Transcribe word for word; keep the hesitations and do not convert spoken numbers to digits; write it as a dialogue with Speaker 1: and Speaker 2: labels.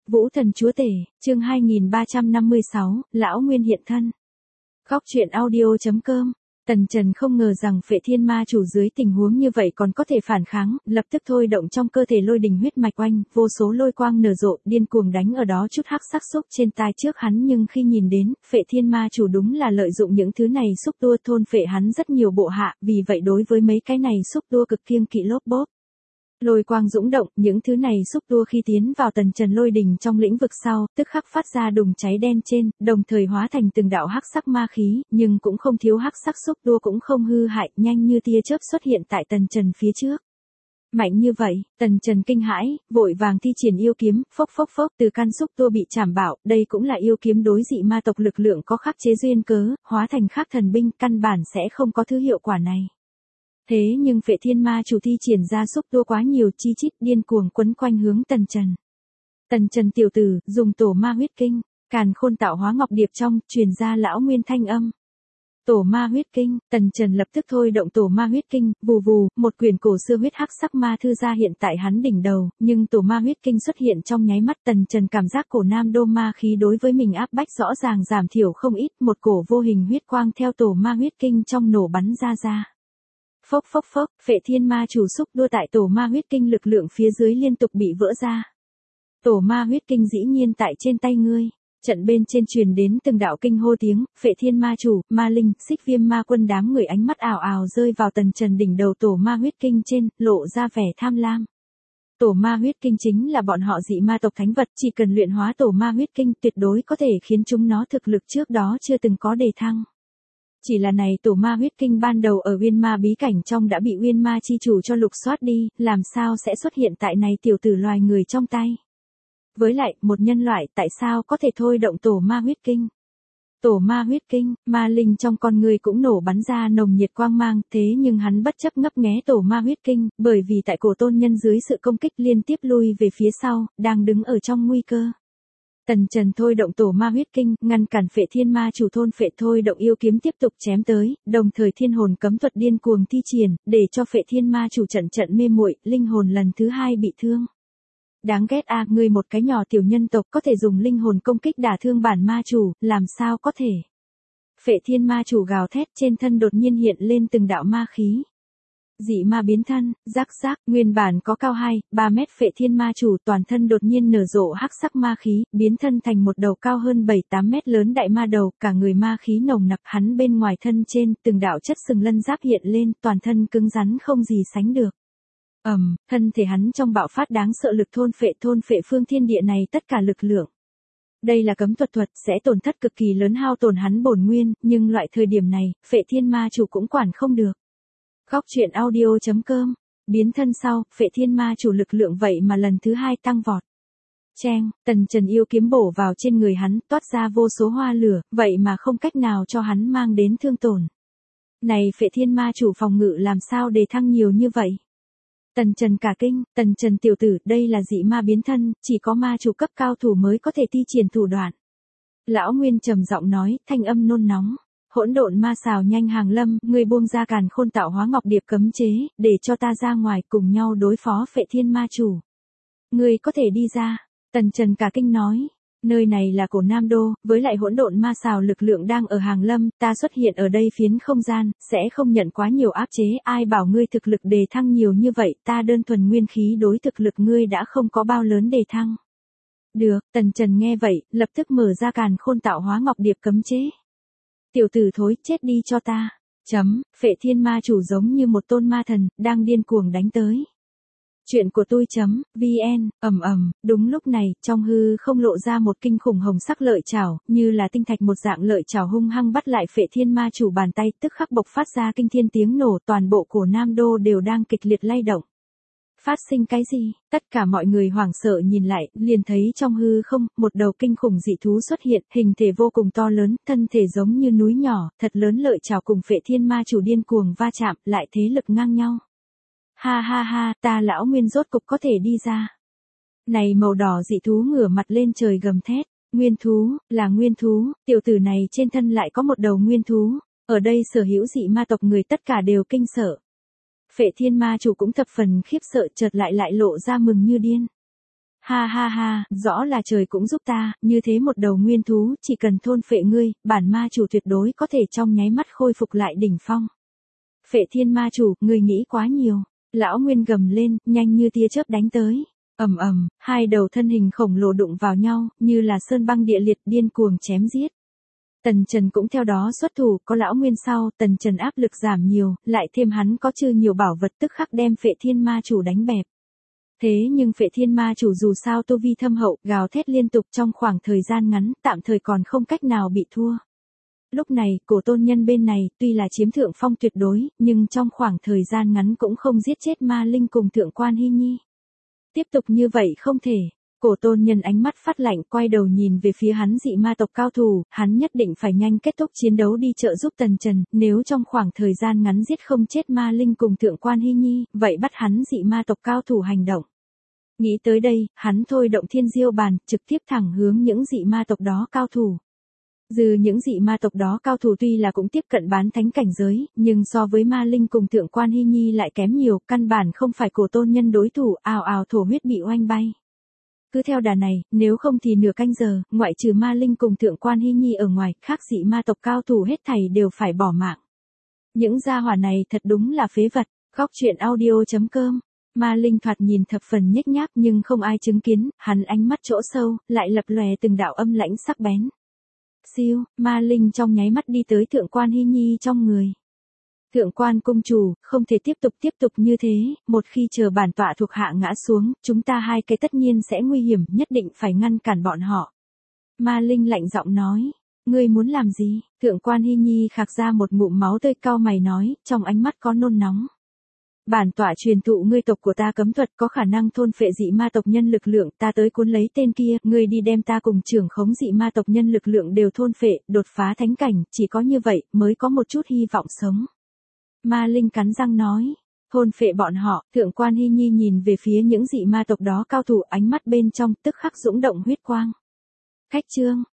Speaker 1: Vũ Thần Chúa Tể, chương hai nghìn ba trăm năm mươi sáu, Lão Nguyên hiện thân. Góc truyện audio chấm com. Tần Trần không ngờ rằng Phệ Thiên Ma Chủ dưới tình huống như vậy còn có thể phản kháng, lập tức thôi động trong cơ thể lôi đình huyết mạch oanh, vô số lôi quang nở rộ, điên cuồng đánh ở đó chút hắc sắc xúc trên tai trước hắn, nhưng khi nhìn đến, Phệ Thiên Ma Chủ đúng là lợi dụng những thứ này xúc tua thôn phệ hắn rất nhiều bộ hạ, vì vậy đối với mấy cái này xúc tua cực kiêng kỵ lốp bốp. Lôi quang dũng động, những thứ này xúc tua khi tiến vào Tần Trần lôi đình trong lĩnh vực sau, tức khắc phát ra đùng cháy đen trên, đồng thời hóa thành từng đạo hắc sắc ma khí, nhưng cũng không thiếu hắc sắc xúc tua cũng không hư hại, nhanh như tia chớp xuất hiện tại Tần Trần phía trước. Mạnh như vậy, Tần Trần kinh hãi, vội vàng thi triển yêu kiếm, phốc phốc phốc, từ căn xúc tua bị chảm bạo, đây cũng là yêu kiếm đối dị ma tộc lực lượng có khắc chế duyên cớ, hóa thành khắc thần binh, căn bản sẽ không có thứ hiệu quả này. Thế nhưng Phệ Thiên Ma Chủ thi triển ra xúc tua quá nhiều, chi chít điên cuồng quấn quanh hướng Tần Trần. Tần Trần tiểu tử, dùng tổ ma huyết kinh, càn khôn tạo hóa ngọc điệp trong, truyền ra lão nguyên thanh âm. Tổ ma huyết kinh, Tần Trần lập tức thôi động tổ ma huyết kinh, vù vù, một quyển cổ xưa huyết hắc sắc ma thư ra hiện tại hắn đỉnh đầu, nhưng tổ ma huyết kinh xuất hiện trong nháy mắt, Tần Trần cảm giác cổ nam đô ma khí đối với mình áp bách rõ ràng giảm thiểu không ít, một cổ vô hình huyết quang theo tổ ma huyết kinh trong nổ bắn ra ra. Phốc phốc phốc, Phệ Thiên Ma Chủ xúc đua tại tổ ma huyết kinh lực lượng phía dưới liên tục bị vỡ ra. Tổ ma huyết kinh dĩ nhiên tại trên tay ngươi. Trận bên trên truyền đến từng đạo kinh hô tiếng, Phệ Thiên Ma Chủ, Ma Linh, Xích Viêm Ma Quân đám người ánh mắt ảo ảo rơi vào Tần Trần đỉnh đầu tổ ma huyết kinh trên, lộ ra vẻ tham lam. Tổ ma huyết kinh chính là bọn họ dị ma tộc thánh vật, chỉ cần luyện hóa tổ ma huyết kinh tuyệt đối có thể khiến chúng nó thực lực trước đó chưa từng có đề thăng. Chỉ là này tổ ma huyết kinh ban đầu ở Uyên Ma bí cảnh trong đã bị Uyên Ma chi chủ cho lục soát đi, làm sao sẽ xuất hiện tại này tiểu tử loài người trong tay. Với lại, một nhân loại tại sao có thể thôi động tổ ma huyết kinh. Tổ ma huyết kinh, Ma Linh trong con người cũng nổ bắn ra nồng nhiệt quang mang, thế nhưng hắn bất chấp ngấp nghé tổ ma huyết kinh, bởi vì tại cổ tôn nhân dưới sự công kích liên tiếp lui về phía sau, đang đứng ở trong nguy cơ. Tần Trần thôi động tổ ma huyết kinh, ngăn cản Phệ Thiên Ma Chủ thôn phệ thôi động yêu kiếm tiếp tục chém tới, đồng thời thiên hồn cấm thuật điên cuồng thi triển, để cho Phệ Thiên Ma Chủ trận trận mê muội, linh hồn lần thứ hai bị thương. Đáng ghét a, à, ngươi một cái nhỏ tiểu nhân tộc có thể dùng linh hồn công kích đả thương bản ma chủ, làm sao có thể. Phệ Thiên Ma Chủ gào thét, trên thân đột nhiên hiện lên từng đạo ma khí. Dị ma biến thân, rắc rắc, nguyên bản có cao hai, ba mét Phệ Thiên Ma Chủ toàn thân đột nhiên nở rộ hắc sắc ma khí, biến thân thành một đầu cao hơn bảy tám mét lớn đại ma đầu, cả người ma khí nồng nặc, hắn bên ngoài thân trên, từng đạo chất sừng lân giáp hiện lên, toàn thân cứng rắn không gì sánh được. Ầm, um, thân thể hắn trong bạo phát đáng sợ lực thôn phệ thôn phệ phương thiên địa này tất cả lực lượng. Đây là cấm thuật thuật, sẽ tổn thất cực kỳ lớn hao tổn hắn bổn nguyên, nhưng loại thời điểm này, Phệ Thiên Ma Chủ cũng quản không được. Góc truyện audio chấm com, biến thân sau, Phệ Thiên Ma Chủ lực lượng vậy mà lần thứ hai tăng vọt. Cheng, Tần Trần yêu kiếm bổ vào trên người hắn, toát ra vô số hoa lửa, vậy mà không cách nào cho hắn mang đến thương tổn. Này Phệ Thiên Ma Chủ phòng ngự làm sao đề thăng nhiều như vậy? Tần Trần cả kinh, Tần Trần tiểu tử, đây là dị ma biến thân, chỉ có ma chủ cấp cao thủ mới có thể thi triển thủ đoạn. Lão Nguyên trầm giọng nói, thanh âm nôn nóng. Hỗn độn ma xào nhanh hàng lâm, ngươi buông ra càn khôn tạo hóa ngọc điệp cấm chế, để cho ta ra ngoài cùng nhau đối phó Phệ Thiên Ma Chủ. Ngươi có thể đi ra. Tần Trần cả kinh nói. Nơi này là cổ Nam Đô, với lại hỗn độn ma xào lực lượng đang ở hàng lâm, ta xuất hiện ở đây phiến không gian, sẽ không nhận quá nhiều áp chế, ai bảo ngươi thực lực đề thăng nhiều như vậy, ta đơn thuần nguyên khí đối thực lực ngươi đã không có bao lớn đề thăng. Được, Tần Trần nghe vậy, lập tức mở ra càn khôn tạo hóa ngọc điệp cấm chế. Tiểu tử thối, chết đi cho ta. Chấm, Phệ Thiên Ma Chủ giống như một tôn ma thần, đang điên cuồng đánh tới. Chuyện của tôi chấm, vn, ầm ầm, đúng lúc này, trong hư không lộ ra một kinh khủng hồng sắc lợi chảo, như là tinh thạch một dạng lợi chảo hung hăng bắt lại Phệ Thiên Ma Chủ bàn tay, tức khắc bộc phát ra kinh thiên tiếng nổ, toàn bộ cổ Nam Đô đều đang kịch liệt lay động. Phát sinh cái gì? Tất cả mọi người hoảng sợ nhìn lại, liền thấy trong hư không, một đầu kinh khủng dị thú xuất hiện, hình thể vô cùng to lớn, thân thể giống như núi nhỏ, thật lớn lợi chảo cùng Phệ Thiên Ma Chủ điên cuồng va chạm, lại thế lực ngang nhau. Ha ha ha, ta lão Nguyên rốt cục có thể đi ra. Này màu đỏ dị thú ngửa mặt lên trời gầm thét, nguyên thú, là nguyên thú, tiểu tử này trên thân lại có một đầu nguyên thú, ở đây sở hữu dị ma tộc người tất cả đều kinh sợ. Phệ Thiên Ma Chủ cũng thập phần khiếp sợ, chợt lại lại lộ ra mừng như điên. Ha ha ha, rõ là trời cũng giúp ta, như thế một đầu nguyên thú, chỉ cần thôn phệ ngươi, bản ma chủ tuyệt đối có thể trong nháy mắt khôi phục lại đỉnh phong. Phệ thiên ma chủ, ngươi nghĩ quá nhiều. Lão Nguyên gầm lên, nhanh như tia chớp đánh tới. Ầm ầm, hai đầu thân hình khổng lồ đụng vào nhau, như là sơn băng địa liệt điên cuồng chém giết. Tần Trần cũng theo đó xuất thủ, có Lão Nguyên sau, Tần Trần áp lực giảm nhiều, lại thêm hắn có chư nhiều bảo vật tức khắc đem Phệ Thiên Ma chủ đánh bẹp. Thế nhưng Phệ Thiên Ma chủ dù sao tu vi thâm hậu, gào thét liên tục trong khoảng thời gian ngắn, tạm thời còn không cách nào bị thua. Lúc này, Cổ Tôn Nhân bên này, tuy là chiếm thượng phong tuyệt đối, nhưng trong khoảng thời gian ngắn cũng không giết chết Ma Linh cùng Thượng Quan Hy Nhi. Tiếp tục như vậy không thể. Cổ Tôn Nhân ánh mắt phát lạnh, quay đầu nhìn về phía hắn dị ma tộc cao thủ, hắn nhất định phải nhanh kết thúc chiến đấu đi trợ giúp Tần Trần, nếu trong khoảng thời gian ngắn giết không chết Ma Linh cùng Thượng Quan Hy Nhi, vậy bắt hắn dị ma tộc cao thủ hành động. Nghĩ tới đây, hắn thôi động thiên diêu bàn, trực tiếp thẳng hướng những dị ma tộc đó cao thủ. Dừ những dị ma tộc đó cao thủ tuy là cũng tiếp cận bán thánh cảnh giới, nhưng so với Ma Linh cùng Thượng Quan Hy Nhi lại kém nhiều, căn bản không phải Cổ Tôn Nhân đối thủ, ào ào thổ huyết bị oanh bay. Cứ theo đà này, nếu không thì nửa canh giờ, ngoại trừ Ma Linh cùng Thượng Quan Hy Nhi ở ngoài, khác dị ma tộc cao thủ hết thảy đều phải bỏ mạng. Những gia hỏa này thật đúng là phế vật. Góc truyện audio chấm com. Ma Linh thoạt nhìn thập phần nhếch nhác nhưng không ai chứng kiến, hắn ánh mắt chỗ sâu, lại lập lòe từng đạo âm lãnh sắc bén. Siêu, Ma Linh trong nháy mắt đi tới Thượng Quan Hy Nhi trong người. Thượng Quan cung chủ, không thể tiếp tục tiếp tục như thế, một khi chờ bản tọa thuộc hạ ngã xuống, chúng ta hai cái tất nhiên sẽ nguy hiểm, nhất định phải ngăn cản bọn họ. Ma Linh lạnh giọng nói, ngươi muốn làm gì? Thượng Quan Hy Nhi khạc ra một ngụm máu tươi, cau mày nói, trong ánh mắt có nôn nóng. Bản tọa truyền thụ ngươi tộc của ta cấm thuật có khả năng thôn phệ dị ma tộc nhân lực lượng, ta tới cuốn lấy tên kia, ngươi đi đem ta cùng trưởng khống dị ma tộc nhân lực lượng đều thôn phệ, đột phá thánh cảnh, chỉ có như vậy mới có một chút hy vọng sống. Ma Linh cắn răng nói, thôn phệ bọn họ. Thượng Quan Hy Nhi nhìn về phía những dị ma tộc đó cao thủ, ánh mắt bên trong tức khắc dũng động huyết quang. Khách chương